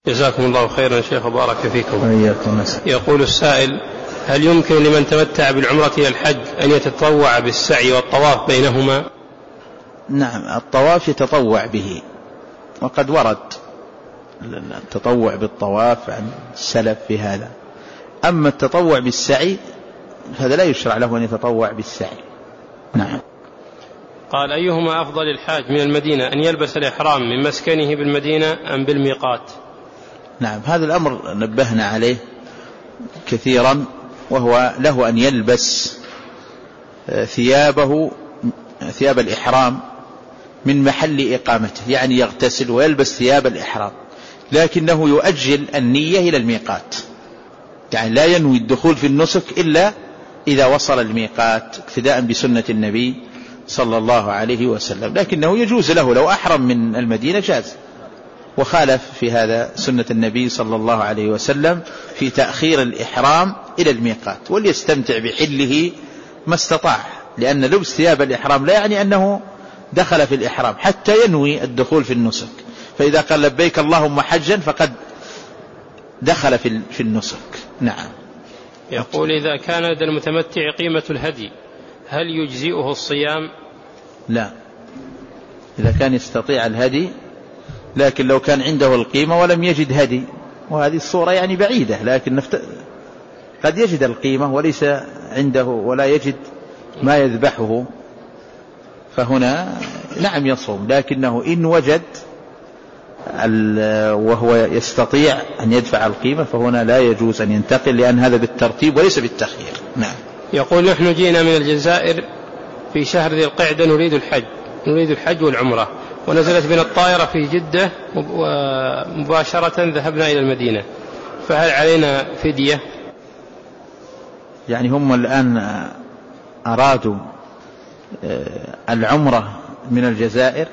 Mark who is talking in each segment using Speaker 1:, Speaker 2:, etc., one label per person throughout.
Speaker 1: جزاكم الله خيرا شيخ وبارك فيكم.
Speaker 2: وإياكم.
Speaker 1: يقول السائل: هل يمكن لمن تمتع بالعمرة إلى الحج أن يتطوع بالسعي والطواف بينهما؟
Speaker 2: نعم، الطواف يتطوع به، وقد ورد التطوع بالطواف عن السلف في هذا. أما التطوع بالسعي هذا لا يشرع له أن يتطوع بالسعي. نعم.
Speaker 1: قال: أيهما أفضل الحاج من المدينة، أن يلبس الإحرام من مسكنه بالمدينة أم بالميقات؟
Speaker 2: نعم، هذا الأمر نبهنا عليه كثيرا، وهو له أن يلبس ثياب الإحرام من محل إقامته، يعني يغتسل ويلبس ثياب الإحرام، لكنه يؤجل النية إلى الميقات، يعني لا ينوي الدخول في النسك إلا إذا وصل الميقات اقتداء بسنة النبي صلى الله عليه وسلم. لكنه يجوز له لو أحرم من المدينة جاز، وخالف في هذا سنة النبي صلى الله عليه وسلم في تأخير الإحرام إلى الميقات، وليستمتع بحله ما استطاع، لأن لبس ثياب الإحرام لا يعني أنه دخل في الإحرام حتى ينوي الدخول في النسك، فإذا قال لبيك اللهم حجا فقد دخل في النسك. نعم.
Speaker 1: يقول: إذا كان لدى المتمتع قيمة الهدي هل يجزئه الصيام؟
Speaker 2: لا، إذا كان يستطيع الهدي، لكن لو كان عنده القيمة ولم يجد هدي، وهذه الصورة يعني بعيدة، لكن قد يجد القيمة وليس عنده ولا يجد ما يذبحه، فهنا نعم يصوم، لكنه إن وجد وهو يستطيع أن يدفع القيمة فهنا لا يجوز أن ينتقل، لأن هذا بالترتيب وليس بالتخيير. نعم.
Speaker 1: يقول: نحن جينا من الجزائر في شهر ذي القعدة نريد الحج والعمرة، ونزلت بنا الطائرة في جدة ومباشرة ذهبنا إلى المدينة، فهل علينا فدية؟
Speaker 2: يعني هم الآن أرادوا العمرة من الجزائر،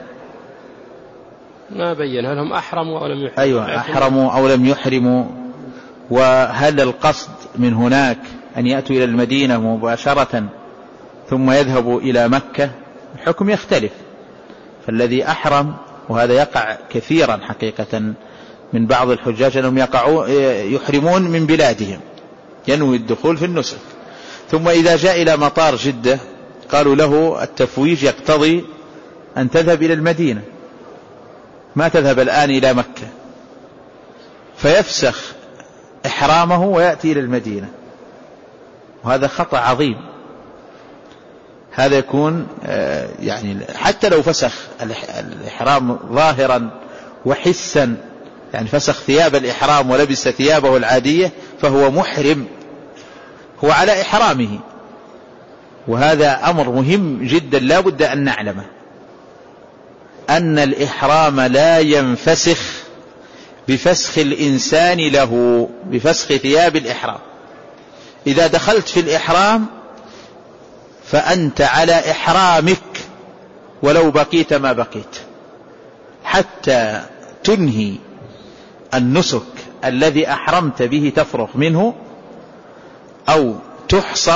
Speaker 1: ما بين هل هم أحرموا أو لم يحرموا.
Speaker 2: أيوة، أحرموا أو لم يحرموا، وهل القصد من هناك أن يأتوا إلى المدينة مباشرة ثم يذهبوا إلى مكة؟ الحكم يختلف، فالذي أحرم، وهذا يقع كثيرا حقيقة من بعض الحجاج أنهم يحرمون من بلادهم، ينوي الدخول في النسك، ثم إذا جاء إلى مطار جدة قالوا له التفويج يقتضي أن تذهب إلى المدينة، ما تذهب الآن إلى مكة، فيفسخ إحرامه ويأتي إلى المدينة، وهذا خطأ عظيم. هذا يكون يعني حتى لو فسخ الإحرام ظاهرا وحسا، يعني فسخ ثياب الإحرام ولبس ثيابه العادية، فهو محرم، هو على إحرامه، وهذا أمر مهم جدا لا بد أن نعلمه، أن الإحرام لا ينفسخ بفسخ الإنسان له، بفسخ ثياب الإحرام. إذا دخلت في الإحرام فأنت على إحرامك ولو بقيت ما بقيت، حتى تنهي النسك الذي أحرمت به، تفرغ منه أو تحصر،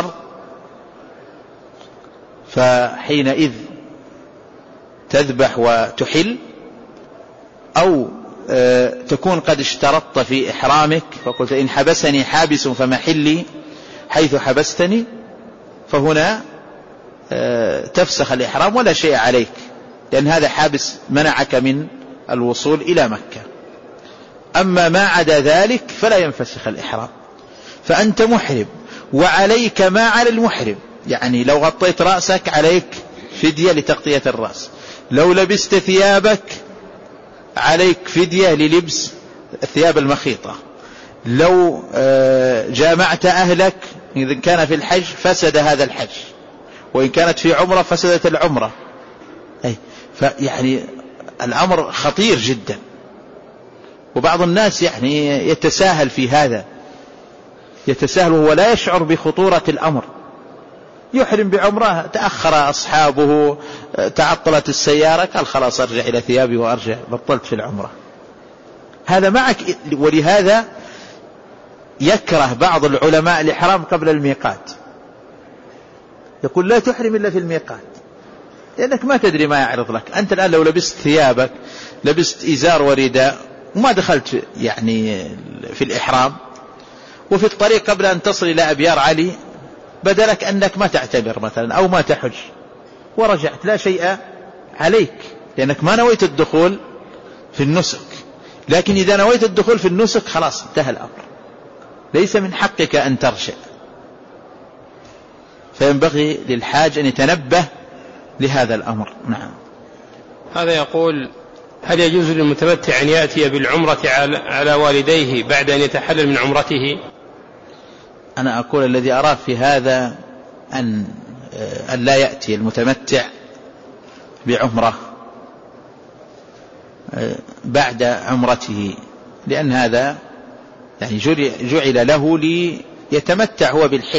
Speaker 2: فحينئذ تذبح وتحل، أو تكون قد اشترطت في إحرامك فقلت إن حبسني حابس فمحلي حيث حبستني، فهنا تفسخ الإحرام ولا شيء عليك، لأن هذا حابس منعك من الوصول إلى مكة. أما ما عدا ذلك فلا ينفسخ الإحرام، فأنت محرم وعليك ما على المحرم، يعني لو غطيت رأسك عليك فدية لتغطية الرأس، لو لبست ثيابك عليك فدية للبس الثياب المخيطة، لو جامعت أهلك إذا كان في الحج فسد هذا الحج، وإن كانت في عمرة فسدت العمرة. فيعني الأمر خطير جدا، وبعض الناس يعني يتساهل في هذا، يتساهل وهو لا يشعر بخطورة الأمر، يحرم بعمره، تأخر أصحابه، تعطلت السيارة، قال خلاص أرجع إلى ثيابي وأرجع، بطلت في العمرة. هذا معك، ولهذا يكره بعض العلماء الإحرام قبل الميقات، يقول لا تحرم إلا في الميقات، لأنك ما تدري ما يعرض لك. أنت الآن لو لبست ثيابك، لبست إزار ورداء وما دخلت يعني في الإحرام، وفي الطريق قبل أن تصل إلى أبيار علي بدلك أنك ما تعتبر مثلا أو ما تحج ورجعت، لا شيء عليك لأنك ما نويت الدخول في النسك. لكن إذا نويت الدخول في النسك خلاص انتهى الأمر، ليس من حقك أن ترجع. فينبغي للحاج أن يتنبه لهذا الأمر. نعم.
Speaker 1: هذا يقول: هل يجوز للمتمتع أن يأتي بالعمرة على والديه بعد أن يتحلل من عمرته؟
Speaker 2: أنا أقول الذي أراه في هذا أن لا يأتي المتمتع بعمرة بعد عمرته، لأن هذا يعني جعل له ليتمتع هو بالحل،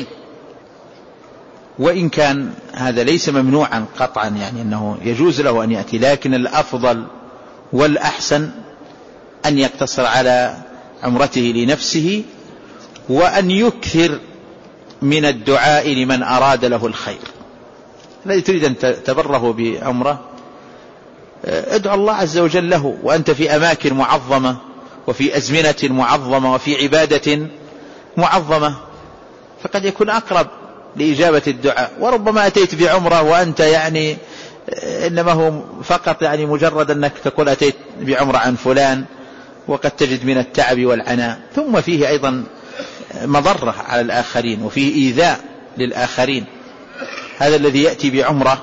Speaker 2: وإن كان هذا ليس ممنوعا قطعا، يعني أنه يجوز له أن يأتي، لكن الأفضل والأحسن أن يقتصر على عمرته لنفسه، وأن يكثر من الدعاء لمن أراد له الخير. الذي تريد أن تبره بعمرة ادعو الله عز وجل له، وأنت في أماكن معظمة وفي أزمنة معظمة وفي عبادة معظمة، فقد يكون أقرب لإجابة الدعاء. وربما أتيت بعمرة وأنت يعني إنما هو فقط يعني مجرد أنك تقول أتيت بعمرة عن فلان، وقد تجد من التعب والعناء، ثم فيه أيضا مضرة على الآخرين وفيه إيذاء للآخرين. هذا الذي يأتي بعمرة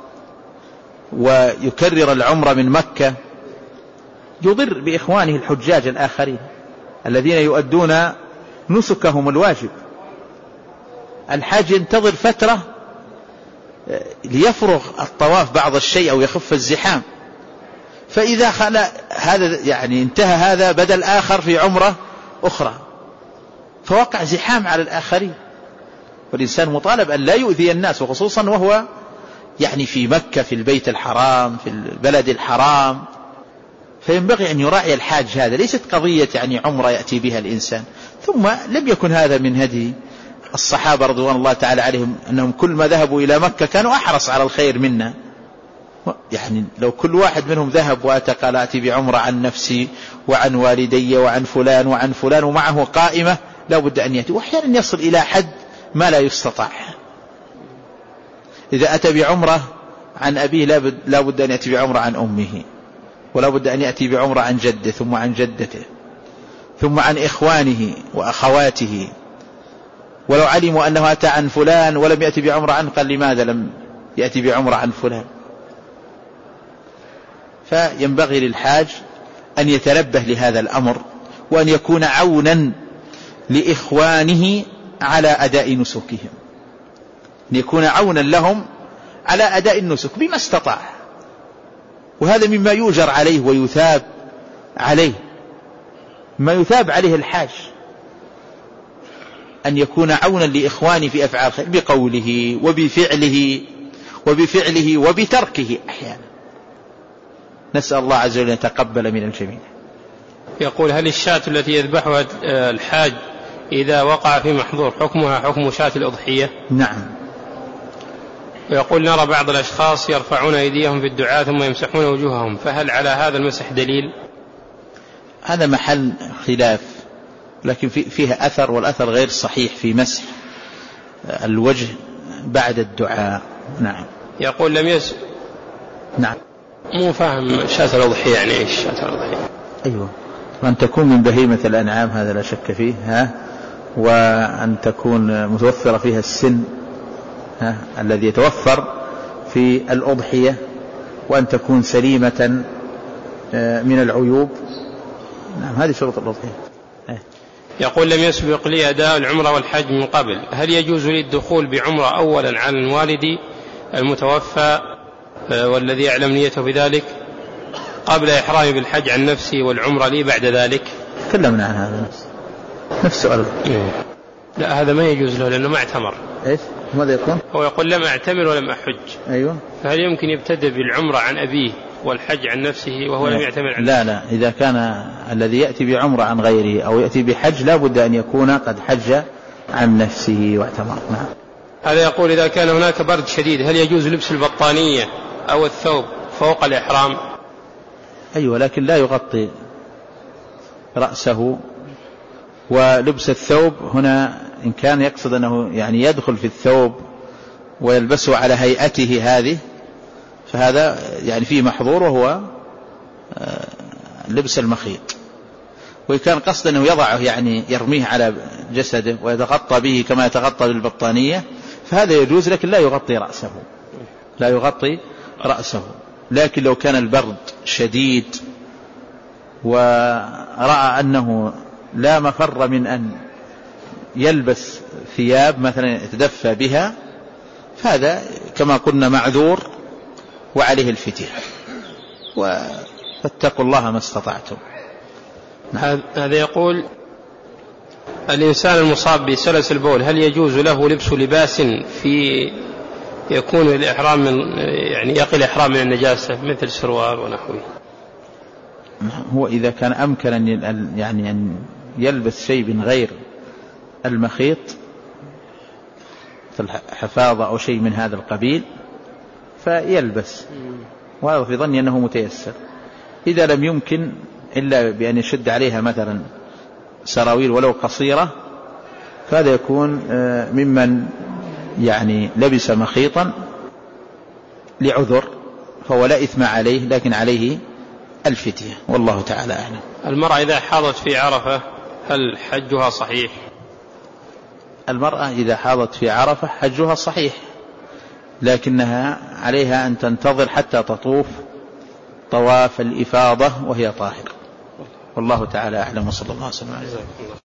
Speaker 2: ويكرر العمرة من مكة يضر بإخوانه الحجاج الآخرين الذين يؤدون نسكهم الواجب. الحاج ينتظر فترة ليفرغ الطواف بعض الشيء أو يخف الزحام، فإذا خلى هذا يعني انتهى هذا بدل آخر في عمرة أخرى، فوقع زحام على الآخرين. والإنسان مطالب أن لا يؤذي الناس، وخصوصا وهو يعني في مكة في البيت الحرام في البلد الحرام. فينبغي أن يراعي الحاج هذا، ليست قضية يعني عمرة يأتي بها الإنسان. ثم لم يكن هذا من هدي الصحابة رضوان الله تعالى عليهم، أنهم كل ما ذهبوا إلى مكة كانوا أحرص على الخير منا. يعني لو كل واحد منهم ذهب وأتى قال أتي بعمرة عن نفسي وعن والدي وعن فلان وعن فلان ومعه قائمة، لا بد أن يأتي، وأحيانا يصل إلى حد ما لا يستطاع. إذا أتى بعمرة عن أبيه لا بد أن يأتي بعمرة عن أمه، ولا بد أن يأتي بعمرة عن جده ثم عن جدته ثم عن إخوانه وأخواته. ولو علموا أنه أتى عن فلان ولم يأتي بعمرة عنه قال لماذا لم يأتي بعمرة عن فلان؟ فينبغي للحاج أن يتنبه لهذا الأمر، وأن يكون عونا لإخوانه على أداء نسكهم، أن يكون عونا لهم على أداء النسك بما استطاع. وهذا مما يؤجر عليه ويثاب عليه، ما يثاب عليه الحاج أن يكون عونا لإخوانه في أفعال الخير بقوله وبفعله وبتركه أحيانا. نسأل الله عز وجل أن يتقبل من الجميع.
Speaker 1: يقول: هل الشاة التي يذبحها الحاج إذا وقع في محظور حكمها حكم شاة الأضحية؟
Speaker 2: نعم.
Speaker 1: ويقول: نرى بعض الأشخاص يرفعون أيديهم في الدعاء ثم يمسحون وجوههم، فهل على هذا المسح دليل؟
Speaker 2: هذا محل خلاف، لكن فيها أثر، والأثر غير صحيح في مسح الوجه بعد الدعاء. نعم.
Speaker 1: يقول: لم
Speaker 2: نعم.
Speaker 1: مو فاهم شاة الأضحية يعني إيش شاة الأضحية؟
Speaker 2: أيوة، وأن تكون من بهيمة الأنعام هذا لا شك فيه، وأن تكون متوفرة فيها السن الذي يتوفر في الأضحية، وأن تكون سليمة من العيوب. نعم، هذه شروط الأضحية.
Speaker 1: يقول: لم يسبق لي أداء العمرة والحج من قبل، هل يجوز لي الدخول بعمرة أولا على الوالد المتوفى والذي يعلم نيته بذلك قبل إحرامي بالحج عن نفسي والعمرة لي بعد ذلك؟
Speaker 2: تكلمنا عن هذا نفس سؤال.
Speaker 1: لا، هذا ما يجوز له لأنه ما اعتمر.
Speaker 2: إيش ماذا يكون؟
Speaker 1: هو يقول: لم أعتمر ولم أحج.
Speaker 2: أيوة.
Speaker 1: فهل يمكن يبتدأ بالعمرة عن أبيه والحج عن نفسه وهو لم يعتمر عن
Speaker 2: لا، إذا كان الذي يأتي بعمرة عن غيره أو يأتي بحج لا بد أن يكون قد حج عن نفسه واعتمر. نعم.
Speaker 1: هذا يقول: إذا كان هناك برد شديد هل يجوز لبس البطانية أو الثوب فوق الإحرام؟
Speaker 2: أيوة، لكن لا يغطي رأسه. ولبس الثوب هنا إن كان يقصد أنه يعني يدخل في الثوب ويلبسه على هيئته هذه فهذا يعني فيه محظور وهو لبس المخيط. وإن كان قصد أنه يضعه يعني يرميه على جسده ويتغطى به كما يتغطى بالبطانية فهذا يجوز، لكن لا يغطي رأسه، لا يغطي رأسه. لكن لو كان البرد شديد ورأى أنه لا مفر من أن يلبس ثياب مثلا يتدفى بها فهذا كما قلنا معذور وعليه الفدية. فاتقوا الله ما استطعتم.
Speaker 1: هذا يقول الإنسان المصاب بسلس البول هل يجوز له لبس لباس في يكون الإحرام من يعني يقي الإحرام من النجاسة مثل سروال ونحوه؟
Speaker 2: هو إذا كان أمكن أن يلبس شيء من غير المخيط حفاظة أو شيء من هذا القبيل فيلبس، وهذا في ظني أنه متيسر. إذا لم يمكن إلا بأن يشد عليها مثلا سراويل ولو قصيرة فهذا يكون ممن يعني لبس مخيطا لعذر فهو لا إثم عليه، لكن عليه الفدية، والله تعالى أعلم.
Speaker 1: المرأة إذا حاضت في عرفة هل حجها صحيح؟
Speaker 2: المرأة إذا حاضت في عرفة حجها صحيح، لكنها عليها أن تنتظر حتى تطوف طواف الإفاضة وهي طاهرة، والله تعالى أعلم. وصلى الله عليه وسلم.